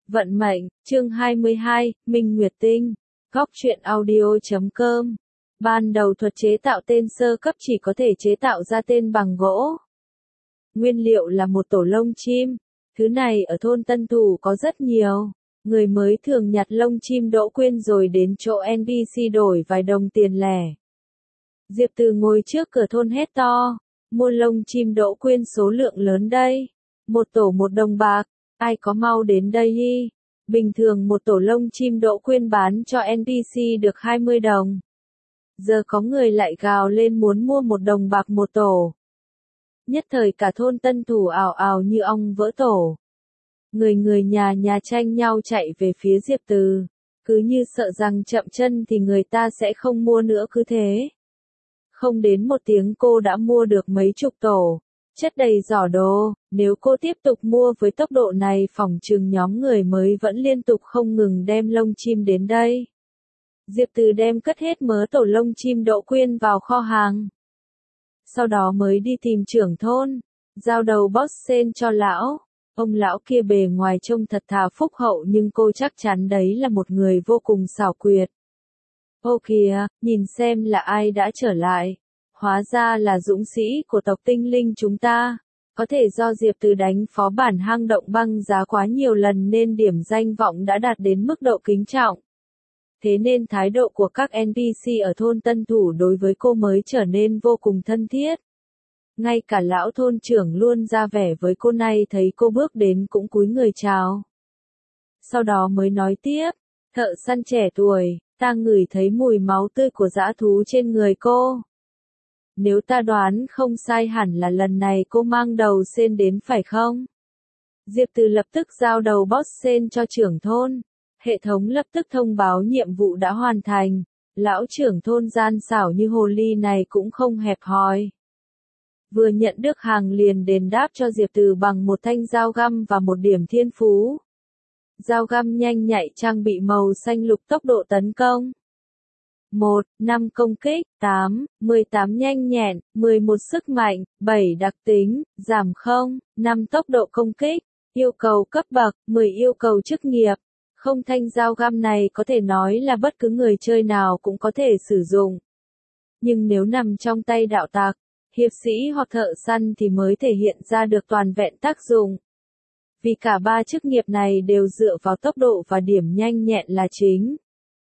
Vận mệnh, chương 22, Minh Nguyệt Tinh, Góc truyện audio.com. Ban đầu thuật chế tạo tên sơ cấp chỉ có thể chế tạo ra tên bằng gỗ. Nguyên liệu là một tổ lông chim. Thứ này ở thôn Tân Thủ có rất nhiều. Người mới thường nhặt lông chim Đỗ Quyên rồi đến chỗ NPC đổi vài đồng tiền lẻ. Diệp Từ ngồi trước cửa thôn hét to, mua lông chim Đỗ Quyên số lượng lớn đây. Một tổ 1 đồng bạc, ai có mau đến đây đi. Bình thường một tổ lông chim Đỗ Quyên bán cho NPC được 20 đồng. Giờ có người lại gào lên muốn mua 1 đồng bạc một tổ. Nhất thời cả thôn Tân Thủ ào ào như ong vỡ tổ. Người nhà tranh nhau chạy về phía Diệp Từ. Cứ như sợ rằng chậm chân thì người ta sẽ không mua nữa cứ thế. Không đến 1 tiếng cô đã mua được mấy chục tổ. Chất đầy giỏ đồ, nếu cô tiếp tục mua với tốc độ này phỏng chừng nhóm người mới vẫn liên tục không ngừng đem lông chim đến đây. Diệp Từ đem cất hết mớ tổ lông chim Đỗ Quyên vào kho hàng. Sau đó mới đi tìm trưởng thôn, giao đầu boss sen cho lão. Ông lão kia bề ngoài trông thật thà phúc hậu nhưng cô chắc chắn đấy là một người vô cùng xảo quyệt. Ô kìa, nhìn xem là ai đã trở lại. Hóa ra là dũng sĩ của tộc tinh linh chúng ta. Có thể do Diệp Từ đánh phó bản hang động băng giá quá nhiều lần nên điểm danh vọng đã đạt đến mức độ kính trọng. Thế nên thái độ của các NPC ở thôn Tân Thủ đối với cô mới trở nên vô cùng thân thiết. Ngay cả lão thôn trưởng luôn ra vẻ với cô này thấy cô bước đến cũng cúi người chào. Sau đó mới nói tiếp, thợ săn trẻ tuổi, ta ngửi thấy mùi máu tươi của dã thú trên người cô. Nếu ta đoán không sai hẳn là lần này cô mang đầu sen đến phải không? Diệp Từ lập tức giao đầu boss sen cho trưởng thôn. Hệ thống lập tức thông báo nhiệm vụ đã hoàn thành. Lão trưởng thôn gian xảo như hồ ly này cũng không hẹp hòi. Vừa nhận được hàng liền đền đáp cho Diệp Từ bằng một thanh dao găm và một điểm thiên phú. Dao găm nhanh nhạy trang bị màu xanh lục tốc độ tấn công. 1, 5 công kích, 8, 18 nhanh nhẹn, 11 sức mạnh, 7 đặc tính, giảm 0, 5 tốc độ công kích, yêu cầu cấp bậc, 10 yêu cầu chức nghiệp. Không thanh dao găm này có thể nói là bất cứ người chơi nào cũng có thể sử dụng. Nhưng nếu nằm trong tay đạo tặc, hiệp sĩ hoặc thợ săn thì mới thể hiện ra được toàn vẹn tác dụng. Vì cả 3 chức nghiệp này đều dựa vào tốc độ và điểm nhanh nhẹn là chính.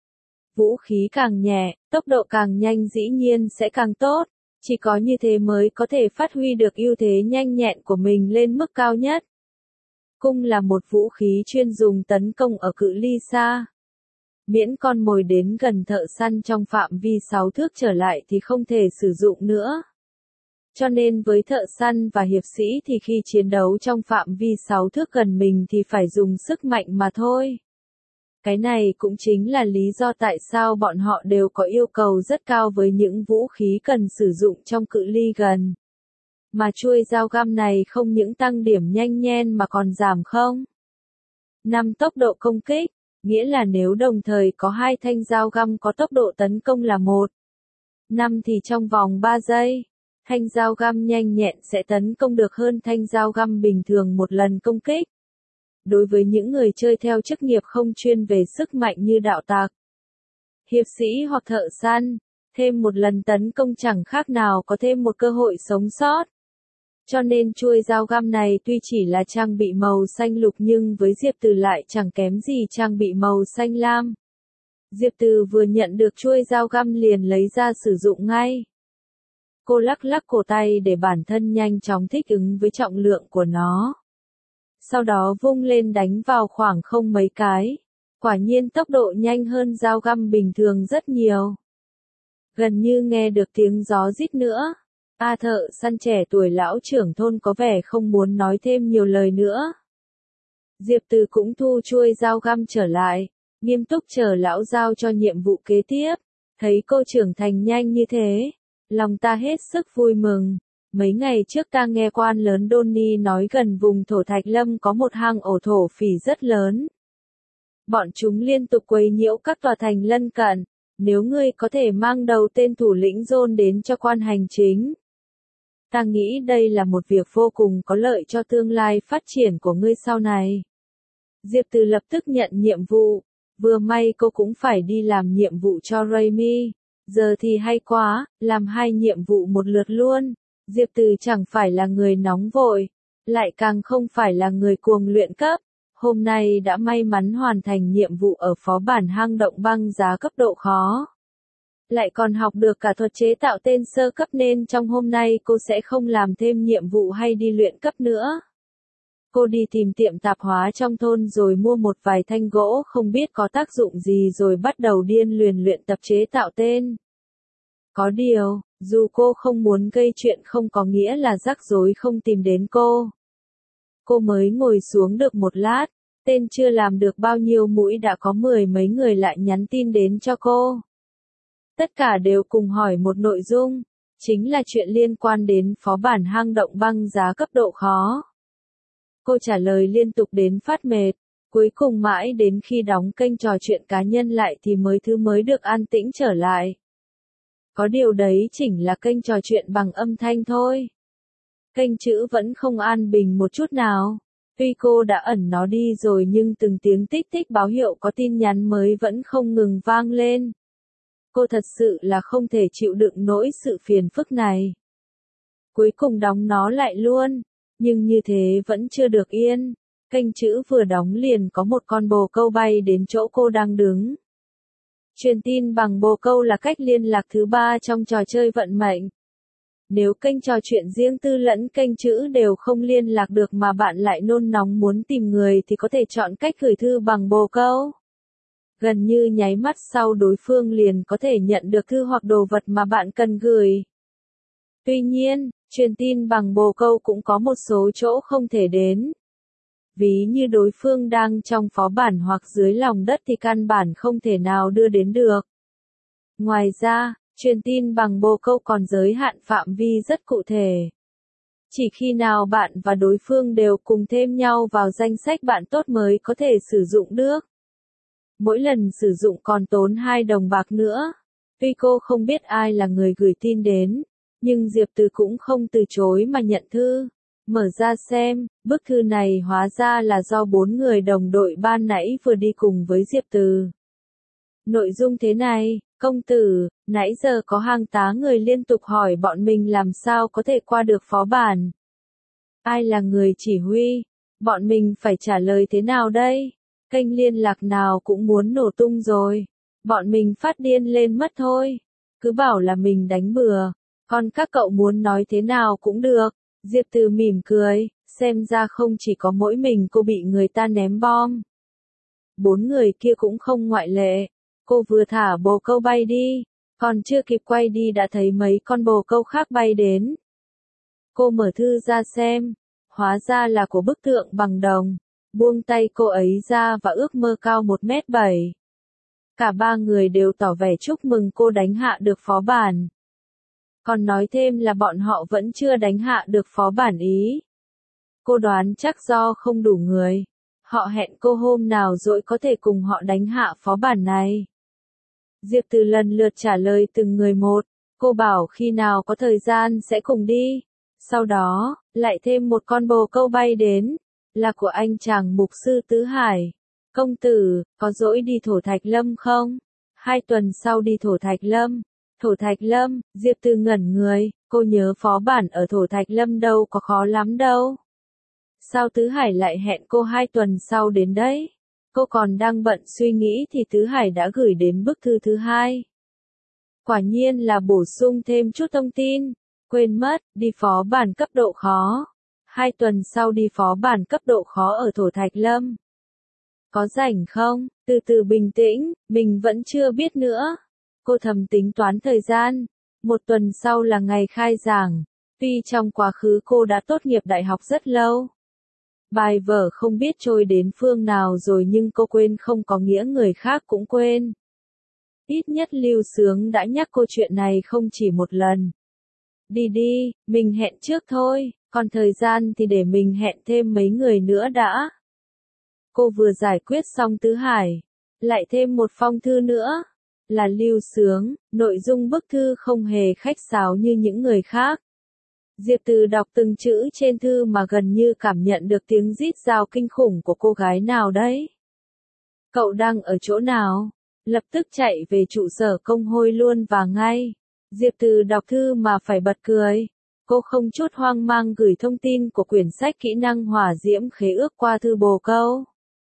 Vũ khí càng nhẹ, tốc độ càng nhanh dĩ nhiên sẽ càng tốt, chỉ có như thế mới có thể phát huy được ưu thế nhanh nhẹn của mình lên mức cao nhất. Cung là một vũ khí chuyên dùng tấn công ở cự ly xa. Miễn con mồi đến gần thợ săn trong phạm vi 6 thước trở lại thì không thể sử dụng nữa. Cho nên với thợ săn và hiệp sĩ thì khi chiến đấu trong phạm vi 6 thước gần mình thì phải dùng sức mạnh mà thôi. Cái này cũng chính là lý do tại sao bọn họ đều có yêu cầu rất cao với những vũ khí cần sử dụng trong cự ly gần. Mà chuôi dao găm này không những tăng điểm nhanh nhen mà còn giảm 0, 5 tốc độ công kích, nghĩa là nếu đồng thời có 2 thanh dao găm có tốc độ tấn công là 1, 5 thì trong vòng 3 giây, thanh dao găm nhanh nhẹn sẽ tấn công được hơn thanh dao găm bình thường một lần công kích. Đối với những người chơi theo chức nghiệp không chuyên về sức mạnh như đạo tặc, hiệp sĩ hoặc thợ săn, thêm một lần tấn công chẳng khác nào có thêm một cơ hội sống sót. Cho nên chuôi dao găm này tuy chỉ là trang bị màu xanh lục nhưng với Diệp Từ lại chẳng kém gì trang bị màu xanh lam. Diệp Từ vừa nhận được chuôi dao găm liền lấy ra sử dụng ngay. Cô lắc lắc cổ tay để bản thân nhanh chóng thích ứng với trọng lượng của nó. Sau đó vung lên đánh vào khoảng không mấy cái. Quả nhiên tốc độ nhanh hơn dao găm bình thường rất nhiều. Gần như nghe được tiếng gió rít nữa. Thợ săn trẻ tuổi lão trưởng thôn có vẻ không muốn nói thêm nhiều lời nữa. Diệp Từ cũng thu chuôi dao găm trở lại, nghiêm túc chờ lão giao cho nhiệm vụ kế tiếp. Thấy cô trưởng thành nhanh như thế, lòng ta hết sức vui mừng. Mấy ngày trước ta nghe quan lớn Donny nói gần vùng thổ Thạch Lâm có một hang ổ thổ phỉ rất lớn. Bọn chúng liên tục quấy nhiễu các tòa thành lân cận. Nếu ngươi có thể mang đầu tên thủ lĩnh John đến cho quan hành chính, ta nghĩ đây là một việc vô cùng có lợi cho tương lai phát triển của ngươi sau này. Diệp Từ lập tức nhận nhiệm vụ. Vừa may cô cũng phải đi làm nhiệm vụ cho Raimi. Giờ thì hay quá, làm 2 nhiệm vụ một lượt luôn. Diệp Từ chẳng phải là người nóng vội, lại càng không phải là người cuồng luyện cấp. Hôm nay đã may mắn hoàn thành nhiệm vụ ở phó bản hang động băng giá cấp độ khó. Lại còn học được cả thuật chế tạo tên sơ cấp nên trong hôm nay cô sẽ không làm thêm nhiệm vụ hay đi luyện cấp nữa. Cô đi tìm tiệm tạp hóa trong thôn rồi mua một vài thanh gỗ không biết có tác dụng gì rồi bắt đầu điên luyện tập chế tạo tên. Có điều, dù cô không muốn gây chuyện không có nghĩa là rắc rối không tìm đến cô. Cô mới ngồi xuống được một lát, tên chưa làm được bao nhiêu mũi đã có 10 mấy người lại nhắn tin đến cho cô. Tất cả đều cùng hỏi một nội dung, chính là chuyện liên quan đến phó bản hang động băng giá cấp độ khó. Cô trả lời liên tục đến phát mệt, cuối cùng mãi đến khi đóng kênh trò chuyện cá nhân lại thì mới được an tĩnh trở lại. Có điều đấy chỉnh là kênh trò chuyện bằng âm thanh thôi. Kênh chữ vẫn không an bình một chút nào. Tuy cô đã ẩn nó đi rồi nhưng từng tiếng tích tích báo hiệu có tin nhắn mới vẫn không ngừng vang lên. Cô thật sự là không thể chịu đựng nổi sự phiền phức này. Cuối cùng đóng nó lại luôn, nhưng như thế vẫn chưa được yên. Kênh chữ vừa đóng liền có một con bồ câu bay đến chỗ cô đang đứng. Truyền tin bằng bồ câu là cách liên lạc thứ 3 trong trò chơi vận mệnh. Nếu kênh trò chuyện riêng tư lẫn kênh chữ đều không liên lạc được mà bạn lại nôn nóng muốn tìm người thì có thể chọn cách gửi thư bằng bồ câu. Gần như nháy mắt sau đối phương liền có thể nhận được thư hoặc đồ vật mà bạn cần gửi. Tuy nhiên, truyền tin bằng bồ câu cũng có một số chỗ không thể đến. Ví như đối phương đang trong phó bản hoặc dưới lòng đất thì căn bản không thể nào đưa đến được. Ngoài ra, truyền tin bằng bồ câu còn giới hạn phạm vi rất cụ thể. Chỉ khi nào bạn và đối phương đều cùng thêm nhau vào danh sách bạn tốt mới có thể sử dụng được. Mỗi lần sử dụng còn tốn 2 đồng bạc nữa. Tuy cô không biết ai là người gửi tin đến, nhưng Diệp Từ cũng không từ chối mà nhận thư. Mở ra xem, bức thư này hóa ra là do 4 người đồng đội ban nãy vừa đi cùng với Diệp Từ. Nội dung thế này, công tử, nãy giờ có hàng tá người liên tục hỏi bọn mình làm sao có thể qua được phó bản. Ai là người chỉ huy? Bọn mình phải trả lời thế nào đây? Kênh liên lạc nào cũng muốn nổ tung rồi. Bọn mình phát điên lên mất thôi. Cứ bảo là mình đánh bừa. Còn các cậu muốn nói thế nào cũng được. Diệp Từ mỉm cười, xem ra không chỉ có mỗi mình cô bị người ta ném bom. 4 người kia cũng không ngoại lệ. Cô vừa thả bồ câu bay đi, còn chưa kịp quay đi đã thấy mấy con bồ câu khác bay đến. Cô mở thư ra xem, hóa ra là của bức tượng bằng đồng. Buông tay cô ấy ra và ước mơ cao 1m7. Cả 3 người đều tỏ vẻ chúc mừng cô đánh hạ được phó bản. Còn nói thêm là bọn họ vẫn chưa đánh hạ được phó bản Ý. Cô đoán chắc do không đủ người. Họ hẹn cô hôm nào rồi có thể cùng họ đánh hạ phó bản này. Diệp Từ lần lượt trả lời từng người một. Cô bảo khi nào có thời gian sẽ cùng đi. Sau đó, lại thêm một con bồ câu bay đến. Là của anh chàng mục sư Tứ Hải. Công tử, có dỗi đi Thổ Thạch Lâm không? 2 tuần sau đi Thổ Thạch Lâm. Thổ Thạch Lâm, Diệp Từ ngẩn người, cô nhớ phó bản ở Thổ Thạch Lâm đâu có khó lắm đâu. Sao Tứ Hải lại hẹn cô 2 tuần sau đến đấy? Cô còn đang bận suy nghĩ thì Tứ Hải đã gửi đến bức thư thứ 2. Quả nhiên là bổ sung thêm chút thông tin. Quên mất, đi phó bản cấp độ khó. 2 tuần sau đi phó bản cấp độ khó ở Thổ Thạch Lâm. Có rảnh không? Từ từ bình tĩnh, mình vẫn chưa biết nữa. Cô thầm tính toán thời gian. 1 tuần sau là ngày khai giảng. Tuy trong quá khứ cô đã tốt nghiệp đại học rất lâu. Bài vở không biết trôi đến phương nào rồi nhưng cô quên không có nghĩa người khác cũng quên. Ít nhất Lưu Sướng đã nhắc cô chuyện này không chỉ một lần. Đi đi, mình hẹn trước thôi, còn thời gian thì để mình hẹn thêm mấy người nữa đã. Cô vừa giải quyết xong Tứ Hải, lại thêm một phong thư nữa. Là Lưu Sướng, nội dung bức thư không hề khách sáo như những người khác. Diệp Từ đọc từng chữ trên thư mà gần như cảm nhận được tiếng rít gào kinh khủng của cô gái nào đấy. Cậu đang ở chỗ nào? Lập tức chạy về trụ sở công hôi luôn và ngay. Diệp Từ đọc thư mà phải bật cười. Cô không chút hoang mang gửi thông tin của quyển sách kỹ năng hỏa diễm khế ước qua thư bồ câu.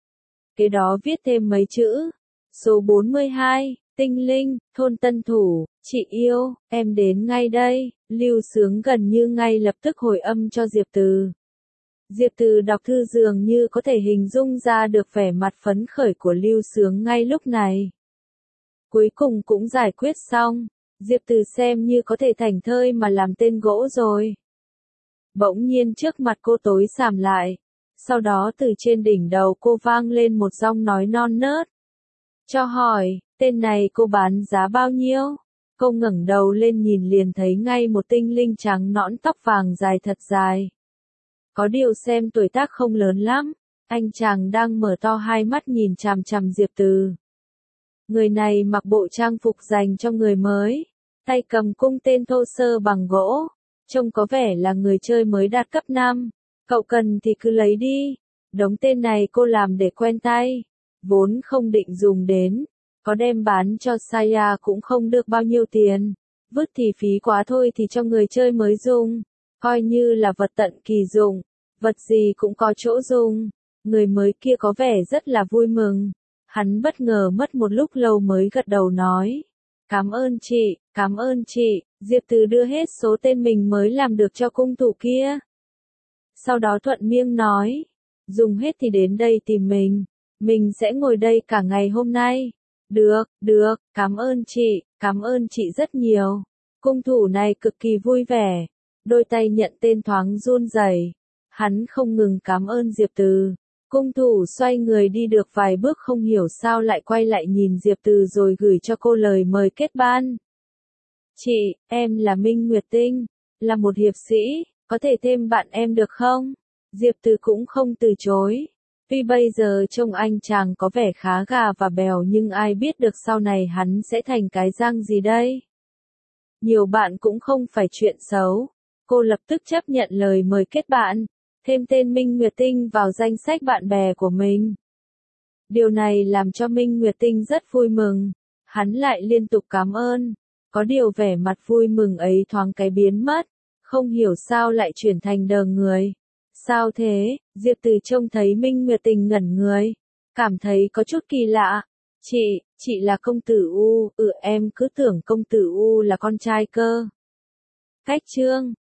Kế đó viết thêm mấy chữ. Số 42, Tinh Linh, thôn Tân Thủ, chị yêu, em đến ngay đây. Lưu Sướng gần như ngay lập tức hồi âm cho Diệp Từ. Diệp Từ đọc thư dường như có thể hình dung ra được vẻ mặt phấn khởi của Lưu Sướng ngay lúc này. Cuối cùng cũng giải quyết xong, Diệp Từ xem như có thể thảnh thơi mà làm tên gỗ rồi. Bỗng nhiên trước mặt cô tối sầm lại, sau đó từ trên đỉnh đầu cô vang lên một giọng nói non nớt. Cho hỏi, tên này cô bán giá bao nhiêu? Cô ngẩng đầu lên nhìn liền thấy ngay một tinh linh trắng nõn tóc vàng dài thật dài. Có điều xem tuổi tác không lớn lắm, anh chàng đang mở to hai mắt nhìn chằm chằm Diệp Từ. Người này mặc bộ trang phục dành cho người mới, tay cầm cung tên thô sơ bằng gỗ, trông có vẻ là người chơi mới đạt cấp 5. Cậu cần thì cứ lấy đi, đống tên này cô làm để quen tay, vốn không định dùng đến, có đem bán cho Saya cũng không được bao nhiêu tiền, vứt thì phí quá thôi thì cho người chơi mới dùng, coi như là vật tận kỳ dụng, vật gì cũng có chỗ dùng. Người mới kia có vẻ rất là vui mừng. Hắn bất ngờ mất một lúc lâu mới gật đầu nói. Cảm ơn chị, Diệp Từ đưa hết số tên mình mới làm được cho cung thủ kia. Sau đó thuận miệng nói, dùng hết thì đến đây tìm mình sẽ ngồi đây cả ngày hôm nay. Được, cảm ơn chị rất nhiều. Cung thủ này cực kỳ vui vẻ, đôi tay nhận tên thoáng run rẩy. Hắn không ngừng cảm ơn Diệp Từ. Cung thủ xoay người đi được vài bước không hiểu sao lại quay lại nhìn Diệp Từ rồi gửi cho cô lời mời kết ban. Chị, em là Minh Nguyệt Tinh, là một hiệp sĩ, có thể thêm bạn em được không? Diệp Từ cũng không từ chối. Tuy bây giờ trông anh chàng có vẻ khá gà và bèo nhưng ai biết được sau này hắn sẽ thành cái răng gì đây? Nhiều bạn cũng không phải chuyện xấu. Cô lập tức chấp nhận lời mời kết bạn, thêm tên Minh Nguyệt Tinh vào danh sách bạn bè của mình. Điều này làm cho Minh Nguyệt Tinh rất vui mừng. Hắn lại liên tục cảm ơn. Có điều vẻ mặt vui mừng ấy thoáng cái biến mất. Không hiểu sao lại chuyển thành đờ người. Sao thế? Diệp Từ trông thấy Minh Nguyệt Tinh ngẩn người. Cảm thấy có chút kỳ lạ. Chị là công tử U. Em cứ tưởng công tử U là con trai cơ. Cách chương